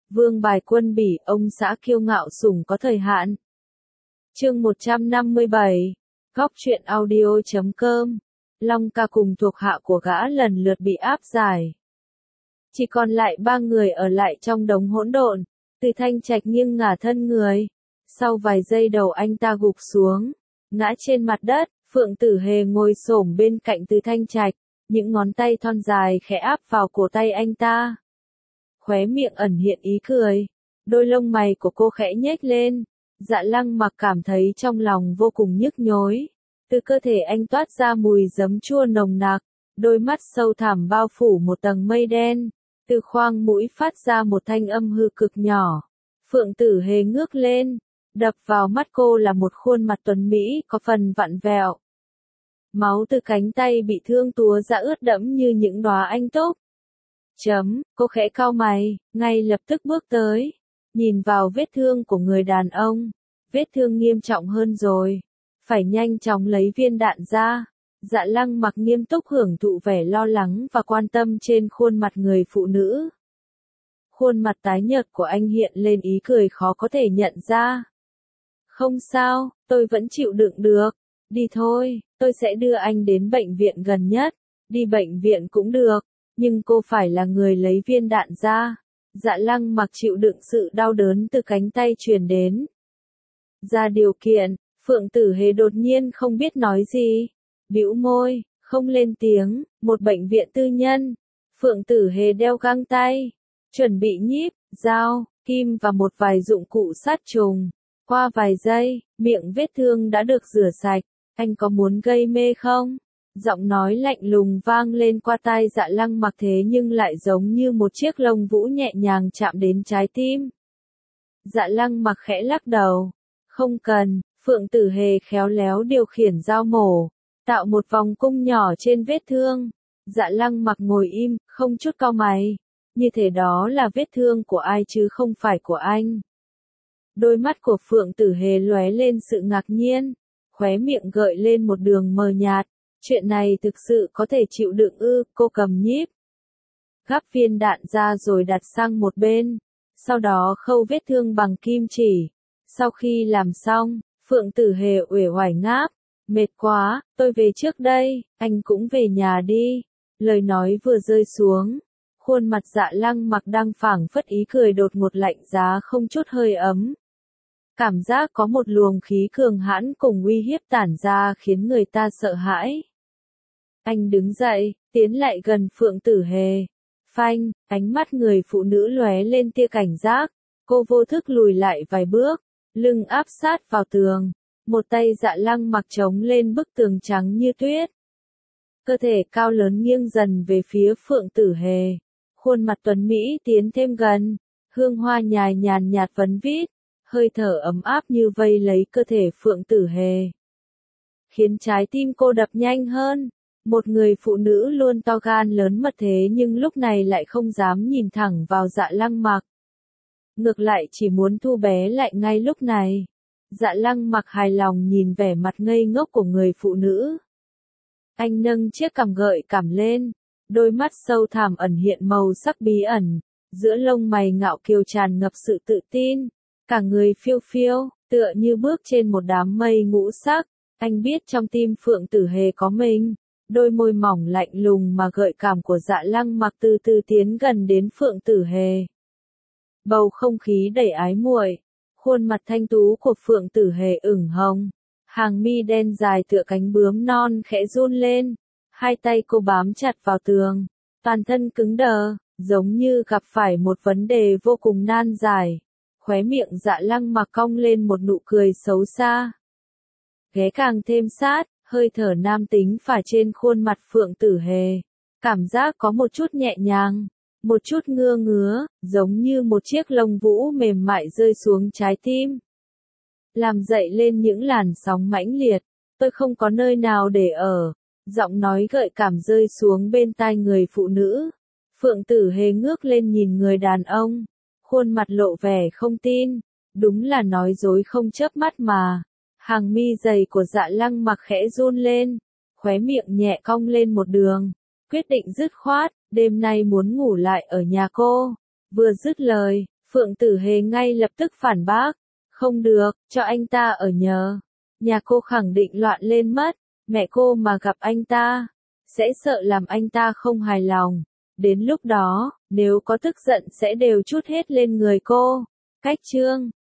Vương bài quân bỉ, ông xã kiêu ngạo sủng có thời hạn. Chương 157. Góc truyện audio.com. Long ca cùng thuộc hạ của gã lần lượt bị áp giải. Chỉ còn lại 3 người ở lại trong đống hỗn độn. Từ Thanh Trạch nghiêng ngả thân người. Sau vài giây đầu anh ta gục xuống, ngã trên mặt đất. Phượng Tử Hề ngồi xổm bên cạnh Từ Thanh Trạch, những ngón tay thon dài khẽ áp vào cổ tay anh ta. Khóe miệng ẩn hiện ý cười, đôi lông mày của cô khẽ nhếch lên. Dạ Lăng Mặc cảm thấy trong lòng vô cùng nhức nhối. Từ cơ thể anh toát ra mùi giấm chua nồng nặc, đôi mắt sâu thẳm bao phủ một tầng mây đen. Từ khoang mũi phát ra một thanh âm hư cực nhỏ. Phượng Tử Hề ngước lên, đập vào mắt cô là một khuôn mặt tuấn mỹ có phần vặn vẹo. Máu từ cánh tay bị thương túa ra ướt đẫm như những đóa anh túc. Cô khẽ cau mày, ngay lập tức bước tới, nhìn vào vết thương của người đàn ông. Vết thương nghiêm trọng hơn rồi, phải nhanh chóng lấy viên đạn ra. Dạ Lăng Mặc nghiêm túc hưởng thụ vẻ lo lắng và quan tâm trên khuôn mặt người phụ nữ. Khuôn mặt tái nhợt của anh hiện lên ý cười khó có thể nhận ra. Không sao, tôi vẫn chịu đựng được. Đi thôi, tôi sẽ đưa anh đến bệnh viện gần nhất. Đi bệnh viện cũng được, nhưng cô phải là người lấy viên đạn ra. Dạ Lăng Mặc chịu đựng sự đau đớn từ cánh tay truyền đến. Ra điều kiện, Phượng Tử Hề đột nhiên không biết nói gì. Bĩu môi, không lên tiếng. Một bệnh viện tư nhân. Phượng Tử Hề đeo găng tay, chuẩn bị nhíp, dao, kim và một vài dụng cụ sát trùng. Qua vài giây, miệng vết thương đã được rửa sạch. Anh có muốn gây mê không? Giọng nói lạnh lùng vang lên qua tai Dạ Lăng Mặc thế nhưng lại giống như một chiếc lông vũ nhẹ nhàng chạm đến trái tim. Dạ Lăng Mặc khẽ lắc đầu. Không cần. Phượng Tử Hề khéo léo điều khiển dao mổ, tạo một vòng cung nhỏ trên vết thương. Dạ Lăng Mặc ngồi im, không chút cau mày. Như thế đó là vết thương của ai chứ không phải của anh. Đôi mắt của Phượng Tử Hề lóe lên sự ngạc nhiên, khóe miệng gợi lên một đường mờ nhạt. Chuyện này thực sự có thể chịu đựng ư? Cô cầm nhíp, gắp viên đạn ra rồi đặt sang một bên, sau đó khâu vết thương bằng kim chỉ. Sau khi làm xong, Phượng Tử Hề uể oải ngáp, mệt quá, tôi về trước đây, anh cũng về nhà đi. Lời nói vừa rơi xuống, khuôn mặt Dạ Lăng Mặc đang phảng phất ý cười đột ngột lạnh giá không chút hơi ấm. Cảm giác có một luồng khí cường hãn cùng uy hiếp tản ra khiến người ta sợ hãi. Anh đứng dậy, tiến lại gần Phượng Tử Hề. Phanh, ánh mắt người phụ nữ lóe lên tia cảnh giác. Cô vô thức lùi lại vài bước, lưng áp sát vào tường. Một tay Dạ Lăng Mặc chống lên bức tường trắng như tuyết. Cơ thể cao lớn nghiêng dần về phía Phượng Tử Hề. Khuôn mặt tuấn Mỹ tiến thêm gần. Hương hoa nhài nhàn nhạt vấn vít. Hơi thở ấm áp như vây lấy cơ thể Phượng Tử Hề, khiến trái tim cô đập nhanh hơn. Một người phụ nữ luôn to gan lớn mật thế nhưng lúc này lại không dám nhìn thẳng vào Dạ Lăng Mặc. Ngược lại chỉ muốn thu bé lại ngay lúc này. Dạ Lăng Mặc hài lòng nhìn vẻ mặt ngây ngốc của người phụ nữ. Anh nâng chiếc cằm gợi cảm lên, đôi mắt sâu thẳm ẩn hiện màu sắc bí ẩn, giữa lông mày ngạo kiều tràn ngập sự tự tin. Cả người phiêu phiêu, tựa như bước trên một đám mây ngũ sắc. Anh biết trong tim Phượng Tử Hề có mình. Đôi môi mỏng lạnh lùng mà gợi cảm của Dạ Lăng Mặc từ từ tiến gần đến Phượng Tử Hề. Bầu không khí đầy ái muội. Khuôn mặt thanh tú của Phượng Tử Hề ửng hồng. Hàng mi đen dài tựa cánh bướm non khẽ run lên. Hai tay cô bám chặt vào tường. Toàn thân cứng đờ, giống như gặp phải một vấn đề vô cùng nan giải. Khóe miệng Dạ Lăng Mặc cong lên một nụ cười xấu xa. Ghé càng thêm sát, hơi thở nam tính phả trên khuôn mặt Phượng Tử Hề. Cảm giác có một chút nhẹ nhàng, một chút ngứa ngứa, giống như một chiếc lông vũ mềm mại rơi xuống trái tim. Làm dậy lên những làn sóng mãnh liệt. Tôi không có nơi nào để ở. Giọng nói gợi cảm rơi xuống bên tai người phụ nữ. Phượng Tử Hề ngước lên nhìn người đàn ông. Khuôn mặt lộ vẻ không tin. Đúng là nói dối không chớp mắt mà. Hàng mi dày của Dạ Lăng Mặc khẽ run lên. Khóe miệng nhẹ cong lên một đường. Quyết định dứt khoát, đêm nay muốn ngủ lại ở nhà cô. Vừa dứt lời, Phượng Tử Hề ngay lập tức phản bác. Không được, cho anh ta ở nhờ. Nhà cô khẳng định loạn lên mất. Mẹ cô mà gặp anh ta, sẽ sợ làm anh ta không hài lòng. Đến lúc đó, nếu có tức giận sẽ đều trút hết lên người cô. Cách chương